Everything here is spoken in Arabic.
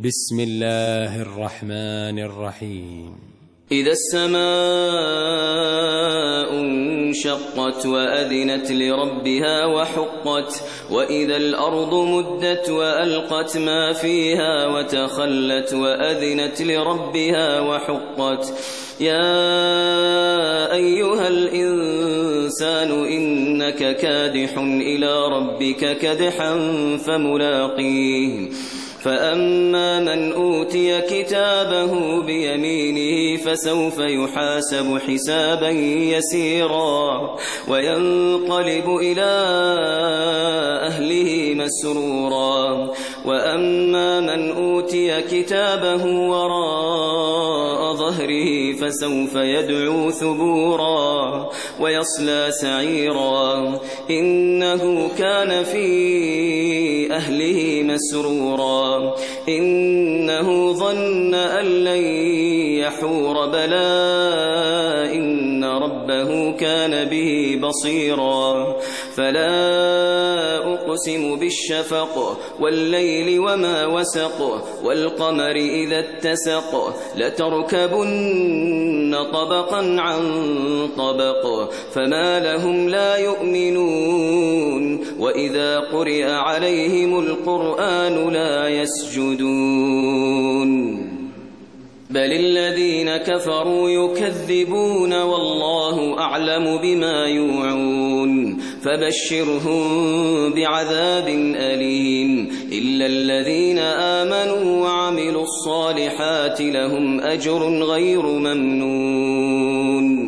بسم الله الرحمن الرحيم. إذا السماء انشقت وأذنت لربها وحقت وإذا الأرض مدت وألقت ما فيها وتخلت وأذنت لربها وحقت يا أيها الإنسان إنك كادح إلى ربك كدحا فملاقيه فأما من أوتي كتابه بيمينه فسوف يحاسب حسابا يسيرا وينقلب إلى أهله مسرورا وأما من أوتي كتابه وراء ظهره فسوف يدعو ثبورا ويصلى سعيرا إنه كان في أهله مسرورا إنه ظن أن لن يحور بلى إن ربه كان به بصيرا فلا أقسم بالشفق والليل وما وسق والقمر إذا اتسق لتركبن طبقا عن طبق فما لهم لا يؤمنون وإذا قرئ عليهم القرآن لا يسجدون بل الذين كفروا يكذبون والله أعلم بما يوعون فبشرهم بعذاب أليم إلا الذين آمنوا وعملوا الصالحات لهم أجر غير ممنون